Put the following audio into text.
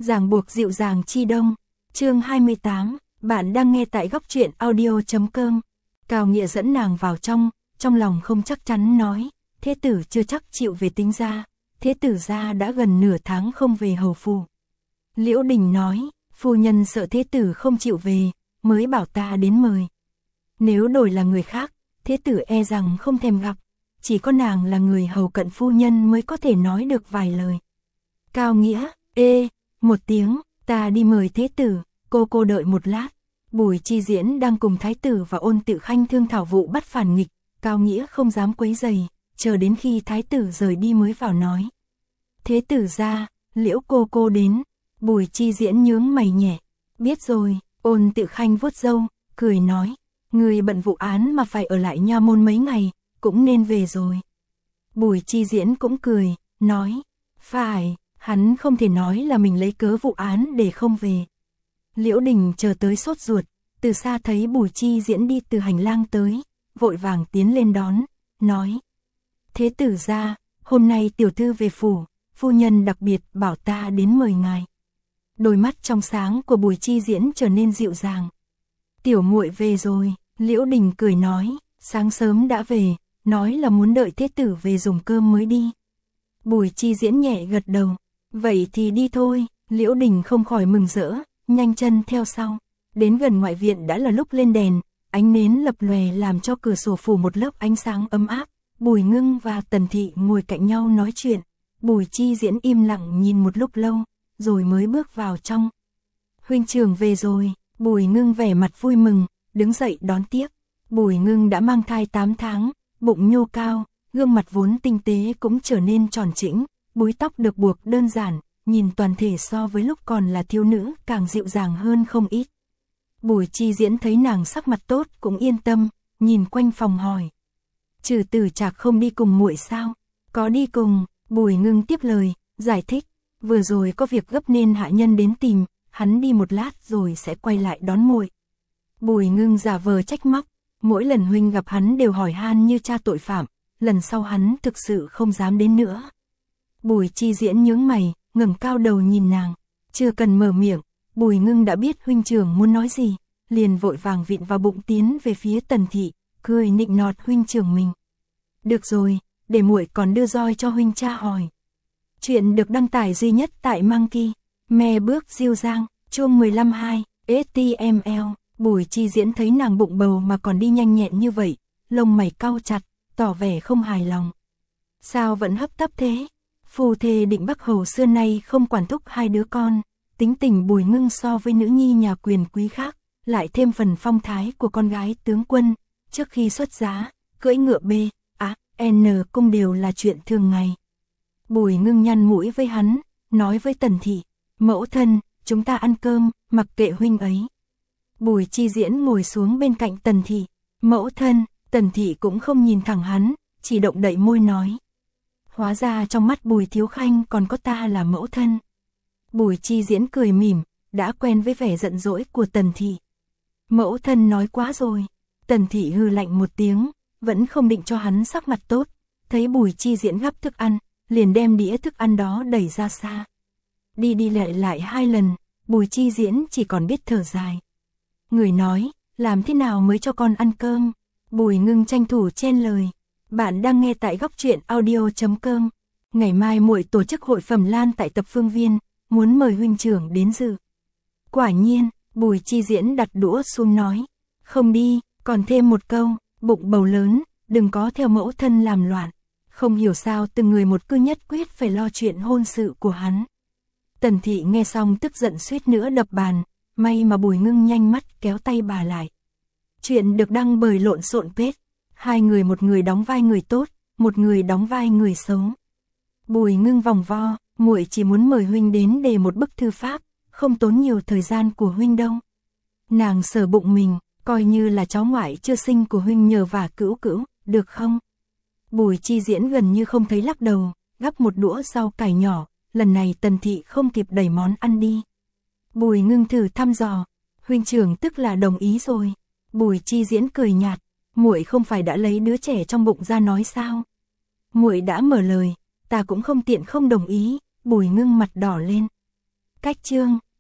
Ràng buộc dịu dàng chi đông. Chương 28, bạn đang nghe tại góc truyện audio.com. Cao Nghĩa dẫn nàng vào trong lòng không chắc chắn nói, thế tử chưa chắc chịu về tính ra, thế tử gia đã gần nửa tháng không về hầu phủ. Liễu Đình nói, phu nhân sợ thế tử không chịu về, mới bảo ta đến mời. Nếu đổi là người khác, thế tử e rằng không thèm gặp, chỉ có nàng là người hầu cận phu nhân mới có thể nói được vài lời. Cao Nghĩa, một tiếng, ta đi mời thế tử, cô đợi một lát. Bùi Chi Diễn đang cùng thái tử và Ôn Tự Khanh thương thảo vụ bắt phản nghịch, Cao Nghĩa không dám quấy rầy, chờ đến khi thái tử rời đi mới vào nói. Thế tử gia, Liễu cô đến. Bùi Chi Diễn nhướng mày nhẹ, biết rồi. Ôn Tự Khanh vuốt râu, cười nói, người bận vụ án mà phải ở lại nha môn mấy ngày, cũng nên về rồi. Bùi Chi Diễn cũng cười, nói, phải, hắn không thể nói là mình lấy cớ vụ án để không về. Liễu Đình chờ tới sốt ruột, từ xa thấy Bùi Chi Diễn đi từ hành lang tới, vội vàng tiến lên đón, nói, thế tử gia, hôm nay tiểu thư về phủ, phu nhân đặc biệt bảo ta đến mời ngài. Đôi mắt trong sáng của Bùi Chi Diễn trở nên dịu dàng. Tiểu muội về rồi. Liễu Đình cười nói, sáng sớm đã về, nói là muốn đợi thế tử về dùng cơm mới đi. Bùi Chi Diễn nhẹ gật đầu, vậy thì đi thôi. Liễu Đình không khỏi mừng rỡ, nhanh chân theo sau. Đến gần ngoại viện đã là lúc lên đèn, ánh nến lập lòe làm cho cửa sổ phủ một lớp ánh sáng ấm áp. Bùi Ngưng và Tần Thị ngồi cạnh nhau nói chuyện. Bùi Chi Diễn im lặng nhìn một lúc lâu, rồi mới bước vào trong. Huynh trưởng về rồi. Bùi Ngưng vẻ mặt vui mừng, đứng dậy đón tiếp. Bùi Ngưng đã mang thai 8 tháng, bụng nhô cao, gương mặt vốn tinh tế cũng trở nên tròn trĩnh, búi tóc được buộc đơn giản, nhìn toàn thể so với lúc còn là thiếu nữ càng dịu dàng hơn không ít. Bùi Chi Diễn thấy nàng sắc mặt tốt cũng yên tâm, nhìn quanh phòng hỏi. Trừ Tử Trạc không đi cùng muội sao? Có đi cùng. Bùi Ngưng tiếp lời, giải thích, vừa rồi có việc gấp nên hạ nhân đến tìm, hắn đi một lát rồi sẽ quay lại đón muội. Bùi Ngưng giả vờ trách móc, mỗi lần huynh gặp hắn đều hỏi han như tra tội phạm, lần sau hắn thực sự không dám đến nữa. Bùi Chi Diễn nhướng mày, ngẩng cao đầu nhìn nàng, chưa cần mở miệng, Bùi Ngưng đã biết huynh trưởng muốn nói gì, liền vội vàng vịn vào bụng tiến về phía Tần Thị, cười nịnh nọt huynh trưởng mình. Được rồi, để muội còn đưa roi cho huynh tra hỏi. Chuyện được đăng tải duy nhất tại Monkey, me bước diêu giang, chương 15-2, HTML. Bùi Chi Diễn thấy nàng bụng bầu mà còn đi nhanh nhẹn như vậy, lông mày cau chặt, tỏ vẻ không hài lòng. Sao vẫn hấp tấp thế? Phu thê Định Bắc Hầu xưa nay không quản thúc hai đứa con, tính tình Bùi Ngưng so với nữ nhi nhà quyền quý khác, lại thêm phần phong thái của con gái tướng quân, trước khi xuất giá, cưỡi ngựa N cung đều là chuyện thường ngày. Bùi Ngưng nhăn mũi với hắn, nói với Tần Thị, mẫu thân, chúng ta ăn cơm, mặc kệ huynh ấy. Bùi Chi Diễn ngồi xuống bên cạnh Tần Thị, mẫu thân. Tần Thị cũng không nhìn thẳng hắn, chỉ động đậy môi nói. Hóa ra trong mắt Bùi Thiếu Khanh còn có ta là mẫu thân. Bùi Chi Diễn cười mỉm, đã quen với vẻ giận dỗi của Tần Thị. Mẫu thân nói quá rồi. Tần Thị hừ lạnh một tiếng, vẫn không định cho hắn sắc mặt tốt, thấy Bùi Chi Diễn gắp thức ăn, liền đem đĩa thức ăn đó đẩy ra xa. Đi lại 2 lần, Bùi Chi Diễn chỉ còn biết thở dài. Người nói, làm thế nào mới cho con ăn cơm? Bùi Ngưng tranh thủ chen lời. Bạn đang nghe tại góc truyện audio.com. Ngày mai muội tổ chức hội Phẩm Lan tại Tập Phương Viên, muốn mời huynh trưởng đến dự. Quả nhiên, Bùi Chi Diễn đặt đũa xuống nói. Không đi, còn thêm một câu, bụng bầu lớn, đừng có theo mẫu thân làm loạn. Không hiểu sao từng người một cứ nhất quyết phải lo chuyện hôn sự của hắn. Tần Thị nghe xong tức giận suýt nữa đập bàn, may mà Bùi Ngưng nhanh mắt kéo tay bà lại. Chuyện được đăng bởi Lộn Xộn Page, hai người, một người đóng vai người tốt, một người đóng vai người xấu. Bùi Ngưng vòng vo, muội chỉ muốn mời huynh đến để một bức thư pháp, không tốn nhiều thời gian của huynh đâu. Nàng sờ bụng mình, coi như là cháu ngoại chưa sinh của huynh nhờ vả cữu, được không? Bùi Chi Diễn gần như không thấy lắc đầu, gắp một đũa rau cải nhỏ, lần này Tần Thị không kịp đẩy món ăn đi. Bùi Ngưng thử thăm dò, huynh trưởng tức là đồng ý rồi. Bùi Chi Diễn cười nhạt, muội không phải đã lấy đứa trẻ trong bụng ra nói sao? Muội đã mở lời, ta cũng không tiện không đồng ý. Bùi Ngưng mặt đỏ lên. Cách chương